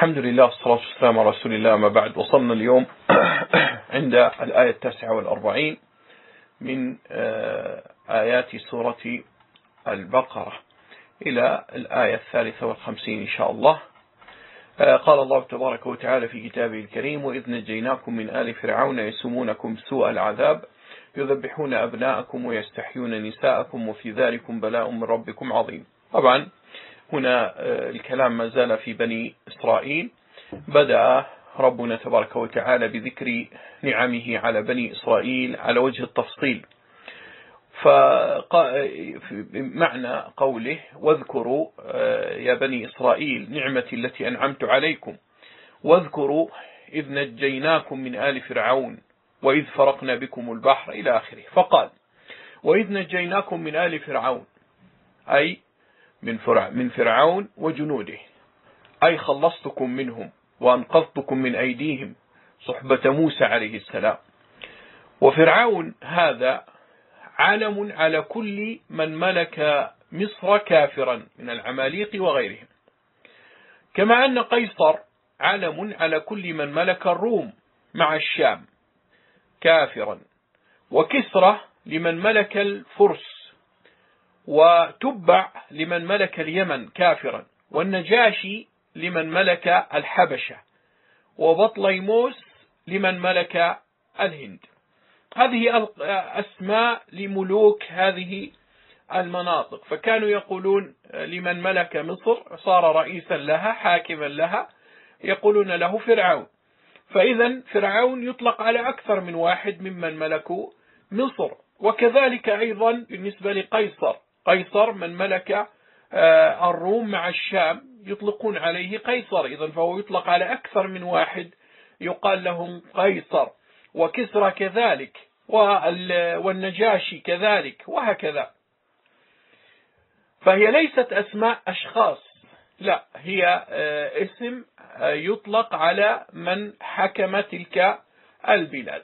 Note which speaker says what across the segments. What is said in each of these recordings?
Speaker 1: الحمد لله والصلاة والسلام على رسول الله. ما بعد، وصلنا اليوم عند الآية 49 من آيات سورة البقرة إلى الآية 53 إن شاء الله. قال الله تبارك وتعالى في كتابه الكريم: وإذ نجيناكم من آل فرعون يسومونكم سوء العذاب يذبحون أبناءكم ويستحيون نساءكم وفي ذلكم بلاء من ربكم عظيم. طبعا هنا الكلام ما زال في بني إسرائيل. بدأ ربنا تبارك وتعالى بذكر نعمه على بني إسرائيل على وجه التفصيل، فمعنى قوله: واذكروا يا بني إسرائيل نعمتي التي أنعمت عليكم، واذكروا إذ نجيناكم من آل فرعون وإذ فرقنا بكم البحر إلى آخره. فقال: وإذ نجيناكم من آل فرعون، أي من فرعون وجنوده، أي خلصتكم منهم وأنقذتكم من أيديهم، صحبة موسى عليه السلام. وفرعون هذا علم على كل من ملك مصر كافرا من العماليق وغيرهم، كما أن قيصر علم على كل من ملك الروم مع الشام كافرا، وكسرى لمن ملك الفرس، وتبع لمن ملك اليمن كافرا، والنجاشي لمن ملك الحبشة، وبطليموس لمن ملك الهند. هذه أسماء لملوك هذه المناطق، فكانوا يقولون لمن ملك مصر صار رئيسا لها حاكما لها يقولون له فرعون. فإذا فرعون يطلق على أكثر من واحد ممن ملكوا مصر. وكذلك أيضا بالنسبة لقيصر، قيصر من ملك الروم مع الشام يطلقون عليه قيصر، إذا فهو يطلق على أكثر من واحد يقال لهم قيصر. وكسرى كذلك، والنجاشي كذلك، وهكذا. فهي ليست أسماء أشخاص، لا، هي اسم يطلق على من حكم تلك البلاد.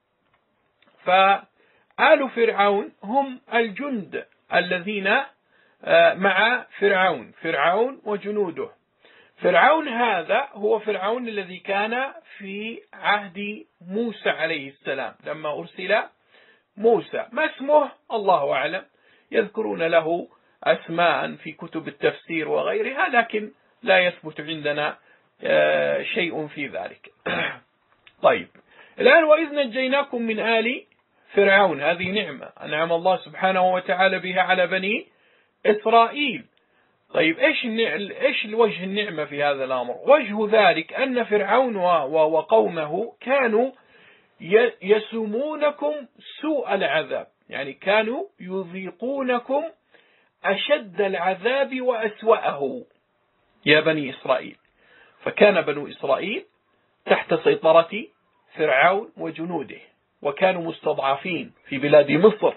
Speaker 1: فآل فرعون هم الجند الذين مع فرعون وجنوده. فرعون هذا هو فرعون الذي كان في عهد موسى عليه السلام لما أرسل موسى. ما اسمه الله أعلم، يذكرون له أسماء في كتب التفسير وغيرها، لكن لا يثبت عندنا شيء في ذلك. طيب، الآن وإذ نجيناكم من آل فرعون، هذه نعمة أنعم الله سبحانه وتعالى بها على بني إسرائيل. طيب، إيش الوجه النعمة في هذا الأمر؟ وجه ذلك أن فرعون وقومه كانوا يسومونكم سوء العذاب، يعني كانوا يذيقونكم أشد العذاب وأسوأه يا بني إسرائيل. فكان بنو إسرائيل تحت سيطرة فرعون وجنوده، وكانوا مستضعفين في بلاد مصر،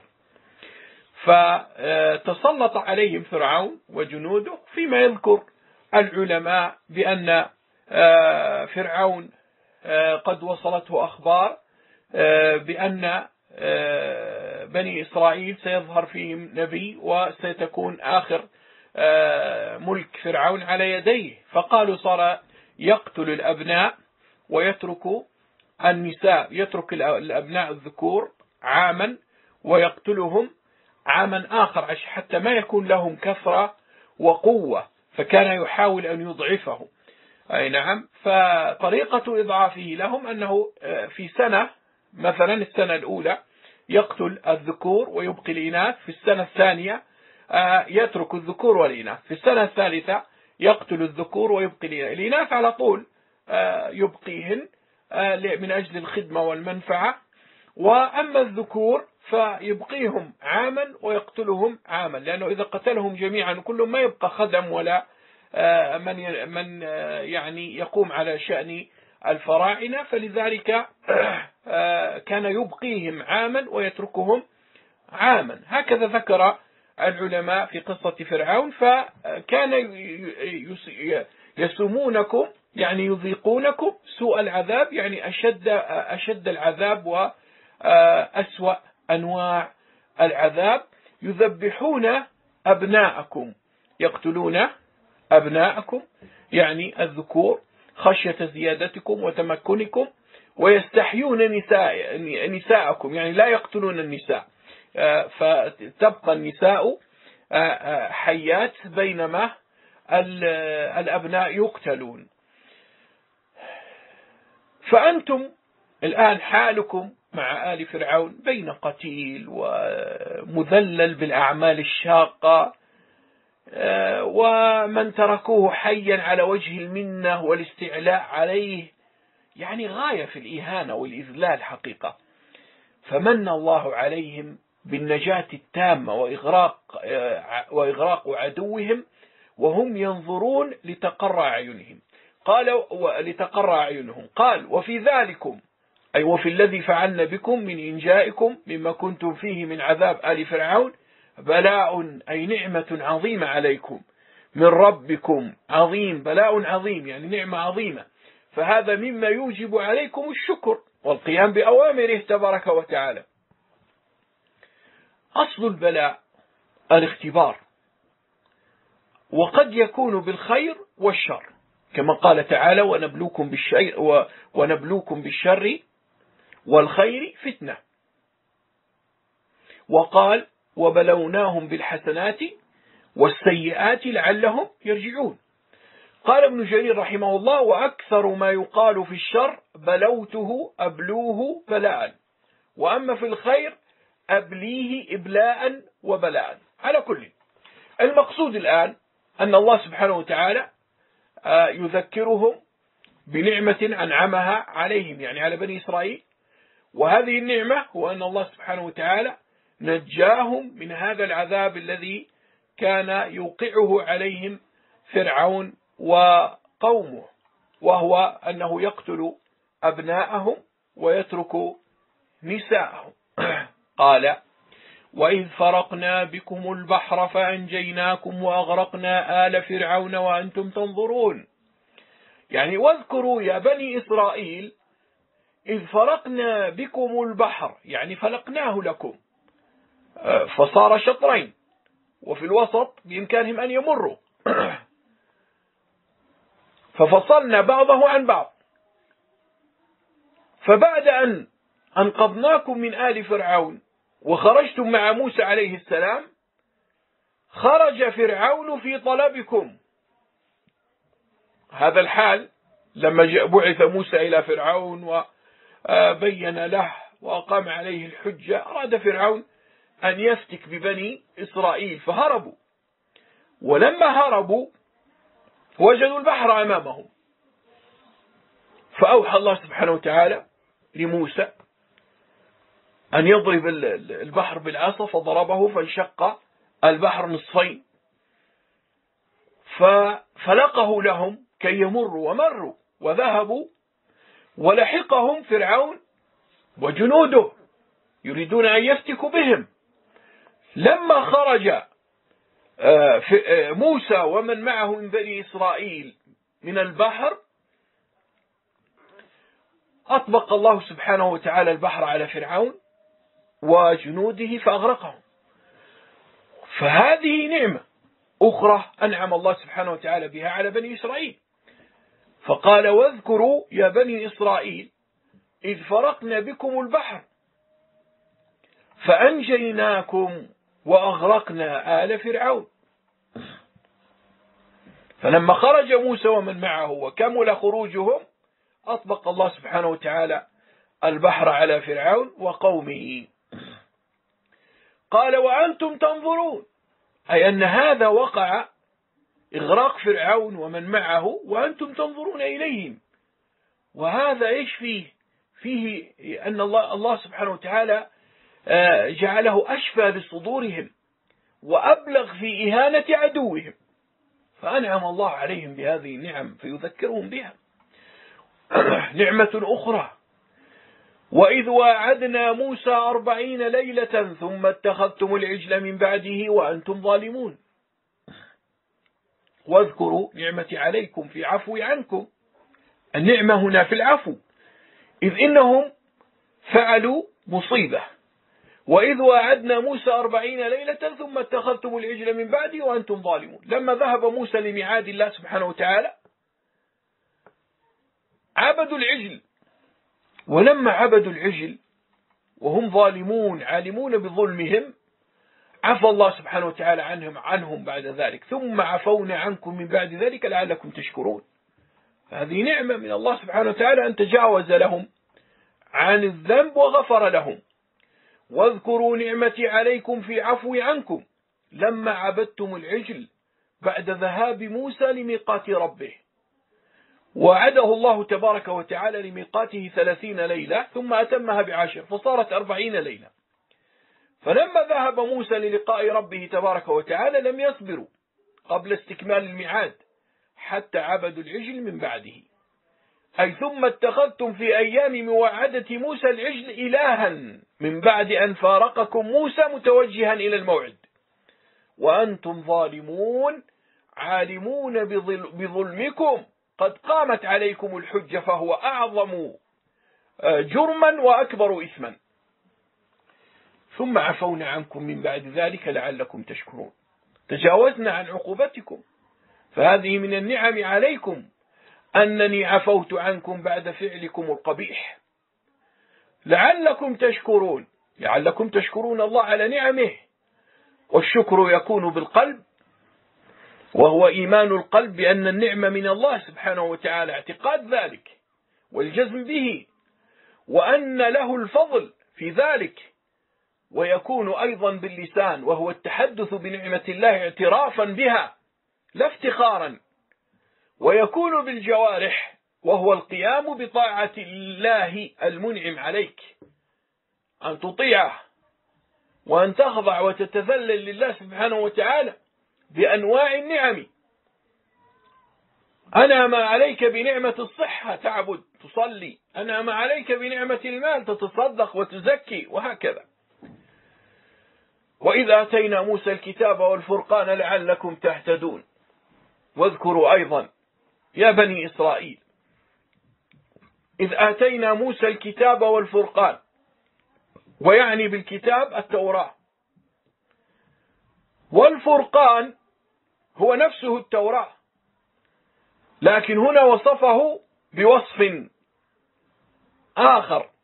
Speaker 1: فتسلط عليهم فرعون وجنوده. فيما يذكر العلماء بأن فرعون قد وصلته أخبار بأن بني إسرائيل سيظهر فيهم نبي وسيتكون آخر ملك فرعون على يديه، فقالوا صار يقتل الأبناء ويترك النساء، يترك الأبناء الذكور عاما ويقتلهم عاما آخر حتى ما يكون لهم كثرة وقوة، فكان يحاول أن يضعفهم. أي نعم. فطريقة إضعافه لهم أنه في سنة، مثلا السنة الأولى يقتل الذكور ويبقي الإناث، في السنة الثانية يترك الذكور والإناث، في السنة الثالثة يقتل الذكور ويبقي الإناث، على طول يبقيهن من أجل الخدمة والمنفعة. وأما الذكور فيبقيهم عاما ويقتلهم عاما، لأنه إذا قتلهم جميعا كلهم ما يبقى خدم ولا من يعني يقوم على شأن الفراعنة، فلذلك كان يبقيهم عاما ويتركهم عاما. هكذا ذكر العلماء في قصة فرعون. فكان يسومونكم يعني يذيقونكم سوء العذاب، يعني أشد العذاب وأسوأ أنواع العذاب. يذبحون أبناءكم، يقتلون أبناءكم يعني الذكور، خشية زيادتكم وتمكنكم، ويستحيون نساءكم، يعني لا يقتلون النساء، فتبقى النساء حيات بينما الأبناء يقتلون. فأنتم الآن حالكم مع آل فرعون بين قتيل ومذلل بالأعمال الشاقة، ومن تركوه حيا على وجه المنة والاستعلاء عليه، يعني غاية في الإهانة والإذلال حقيقة. فمن الله عليهم بالنجاة التامة وإغراق عدوهم وهم ينظرون لتقر أعينهم. قال وفي ذلكم، أي وفي الذي فعلنا بكم من إنجائكم مما كنتم فيه من عذاب آل فرعون بلاء، أي نعمة عظيمة عليكم من ربكم، عظيم، بلاء عظيم يعني نعمة عظيمة. فهذا مما يوجب عليكم الشكر والقيام بأوامره تبارك وتعالى. أصل البلاء الاختبار، وقد يكون بالخير والشر، كما قال تعالى ونبلوكم بالشر والخير فتنة. وقال وبلوناهم بالحسنات والسيئات لعلهم يرجعون. قال ابن جرير رحمه الله وأكثر ما يقال في الشر بلوته أبلوه بلاء، وأما في الخير أبليه إبلاء وبلاء. على كل المقصود الآن أن الله سبحانه وتعالى يذكرهم بنعمة أنعمها عليهم، يعني على بني إسرائيل، وهذه النعمة هو أن الله سبحانه وتعالى نجاهم من هذا العذاب الذي كان يوقعه عليهم فرعون وقومه، وهو أنه يقتل أبناءهم ويترك نساءهم. قال وإذ فرقنا بكم البحر فأنجيناكم وأغرقنا آل فرعون وأنتم تنظرون. يعني واذكروا يا بني إسرائيل إذ فرقنا بكم البحر، يعني فلقناه لكم فصار شطرين، وفي الوسط بإمكانهم أن يمروا، ففصلنا بعضه عن بعض. فبعد أن أنقذناكم من آل فرعون وخرجتم مع موسى عليه السلام، خرج فرعون في طلبكم. هذا الحال لما بعث موسى إلى فرعون وبين له وأقام عليه الحجة، أراد فرعون أن يفتك ببني إسرائيل فهربوا، ولما هربوا وجدوا البحر أمامهم، فأوحى الله سبحانه وتعالى لموسى أن يضرب البحر بالعصا، فضربه فانشق البحر نصفين، ففلقه لهم كي يمروا، ومروا وذهبوا، ولحقهم فرعون وجنوده يريدون أن يفتكوا بهم. لما خرج موسى ومن معه من بني إسرائيل من البحر، أطبق الله سبحانه وتعالى البحر على فرعون وجنوده فأغرقهم. فهذه نعمة أخرى أنعم الله سبحانه وتعالى بها على بني إسرائيل. فقال واذكروا يا بني إسرائيل إذ فرقنا بكم البحر فأنجيناكم وأغرقنا آل فرعون. فلما خرج موسى ومن معه وكمل خروجهم، أطبق الله سبحانه وتعالى البحر على فرعون وقومه. قال وأنتم تنظرون، أي أن هذا وقع إغراق فرعون ومن معه وأنتم تنظرون إليهم. وهذا إيش فيه أن الله سبحانه وتعالى جعله أشفى لصدورهم وأبلغ في إهانة عدوهم، فأنعم الله عليهم بهذه النعم فيذكرهم بها. نعمة أخرى وإذ واعدنا موسى 40 ليلة ثم اتخذتم العجل من بعده وأنتم ظالمون. واذكروا نعمتي عليكم في عفو عنكم، النعمة هنا في العفو، إذ إنهم فعلوا مصيبة. وإذ واعدنا موسى 40 ليلة ثم اتخذتم العجل من بعده وأنتم ظالمون. لما ذهب موسى لميعاد الله سبحانه وتعالى عبدوا العجل، ولما عبدوا العجل وهم ظالمون عالمون بظلمهم عفى الله سبحانه وتعالى عنهم بعد ذلك، ثم عفونا عنكم من بعد ذلك لعلكم تشكرون. هذه نعمة من الله سبحانه وتعالى أن تجاوز لهم عن الذنب وغفر لهم. واذكروا نعمتي عليكم في عفوي عنكم لما عبدتم العجل بعد ذهاب موسى لميقات ربه، وعده الله تبارك وتعالى لميقاته 30 ليلة ثم أتمها ب10 فصارت 40 ليلة. فلما ذهب موسى للقاء ربه تبارك وتعالى لم يصبروا قبل استكمال الميعاد حتى عبدوا العجل من بعده، أي ثم اتخذتم في أيام موعدة موسى العجل إلها من بعد أن فارقكم موسى متوجها إلى الموعد وأنتم ظالمون عالمون بظلمكم قد قامت عليكم الحجة فهو أعظم جرما وأكبر إثما، ثم عفونا عنكم من بعد ذلك لعلكم تشكرون. تجاوزنا عن عقوبتكم، فهذه من النعم عليكم أنني عفوت عنكم بعد فعلكم القبيح لعلكم تشكرون. لعلكم تشكرون الله على نعمه، والشكر يكون بالقلب، وهو إيمان القلب بأن النعمة من الله سبحانه وتعالى، اعتقاد ذلك والجزم به، وأن له الفضل في ذلك. ويكون أيضا باللسان وهو التحدث بنعمة الله اعترافا بها لا افتخارا، ويكون بالجوارح وهو القيام بطاعة الله المنعم عليك، أن تطيعه وأن تخضع وتتذلل لله سبحانه وتعالى بأنواع النعم. أنعم عليك بنعمة الصحة تعبد تصلي، أنعم عليك بنعمة المال تتصدق وتزكي، وهكذا. وإذا آتينا موسى الكتاب والفرقان لعلكم تهتدون. واذكروا أيضا يا بني إسرائيل إذ آتينا موسى الكتاب والفرقان، ويعني بالكتاب التوراة، والفرقان هو نفسه التوراة، لكن هنا وصفه بوصف آخر،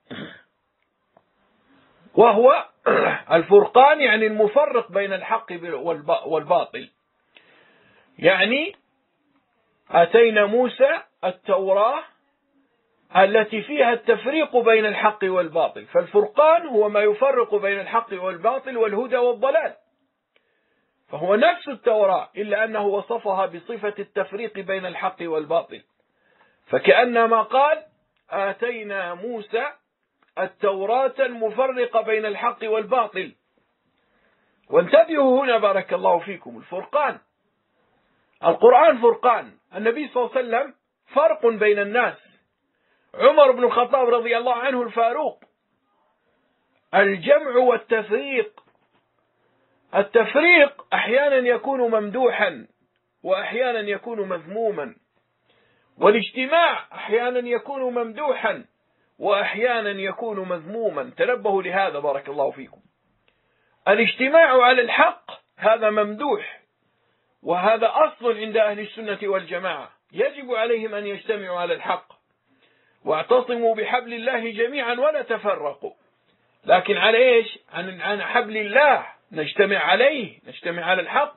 Speaker 1: وهو الفرقان يعني المفرق بين الحق والباطل. يعني آتينا موسى التوراة التي فيها التفريق بين الحق والباطل، فالفرقان هو ما يفرق بين الحق والباطل والهدى والضلال، فهو نفس التوراة إلا أنه وصفها بصفة التفريق بين الحق والباطل، فكأنما قال آتينا موسى التوراة المفرقة بين الحق والباطل. وانتبهوا هنا بارك الله فيكم، الفرقان القرآن فرقان، النبي صلى الله عليه وسلم فرق بين الناس، عمر بن الخطاب رضي الله عنه الفاروق. الجمع والتفريق، التفريق أحيانا يكون ممدوحا وأحيانا يكون مذموما، والاجتماع أحيانا يكون ممدوحا وأحيانا يكون مذموما. تنبهوا لهذا بارك الله فيكم. الاجتماع على الحق هذا ممدوح، وهذا أصل عند أهل السنة والجماعة، يجب عليهم أن يجتمعوا على الحق، واعتصموا بحبل الله جميعا ولا تفرقوا. لكن على إيش؟ عن حبل الله نجتمع عليه، نجتمع على الحق.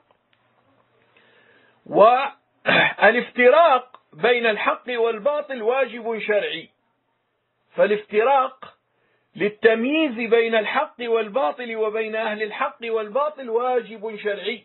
Speaker 1: والافتراق بين الحق والباطل واجب شرعي، فالافتراق للتمييز بين الحق والباطل وبين أهل الحق والباطل واجب شرعي،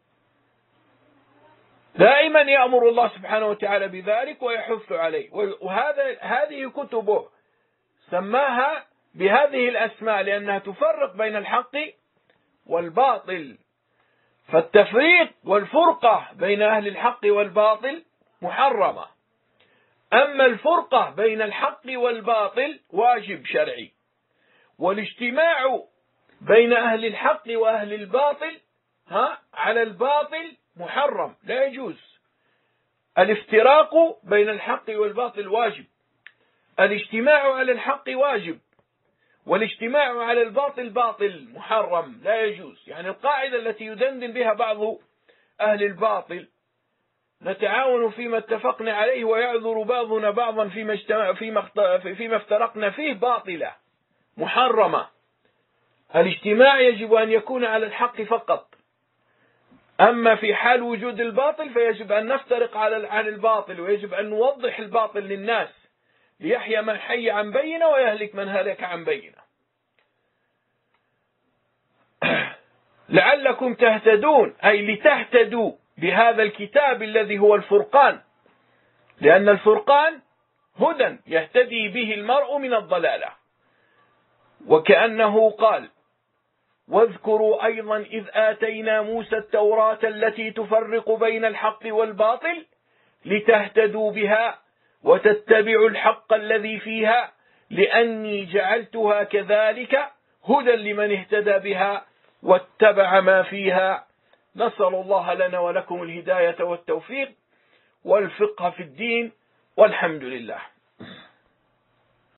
Speaker 1: دائما يأمر الله سبحانه وتعالى بذلك ويحث عليه. هذه كتبه سماها بهذه الأسماء لأنها تفرق بين الحق والباطل. فالتفريق والفرقة بين أهل الحق والباطل محرمة، أما الفرقة بين الحق والباطل واجب شرعي، والاجتماع بين أهل الحق وأهل الباطل على الباطل محرم لا يجوز. الافتراق بين الحق والباطل واجب، الاجتماع على الحق واجب، والاجتماع على الباطل باطل محرم لا يجوز. يعني القاعدة التي يدندن بها بعض أهل الباطل نتعاون فيما اتفقنا عليه ويعذر بعضنا بعضا فيما افترقنا فيه باطلة محرمة. الاجتماع يجب أن يكون على الحق فقط، أما في حال وجود الباطل فيجب أن نفترق عن الباطل، ويجب أن نوضح الباطل للناس ليحيى من حي عن بينة ويهلك من هلك عن بينة. لعلكم تهتدون، أي لتهتدوا بهذا الكتاب الذي هو الفرقان، لأن الفرقان هدى يهتدي به المرء من الضلالة. وكأنه قال: واذكروا أيضا إذ آتينا موسى التوراة التي تفرق بين الحق والباطل لتهتدوا بها وتتبعوا الحق الذي فيها لأني جعلتها كذلك هدى لمن اهتدى بها واتبع ما فيها. نسأل الله لنا ولكم الهداية والتوفيق والفقه في الدين، والحمد لله.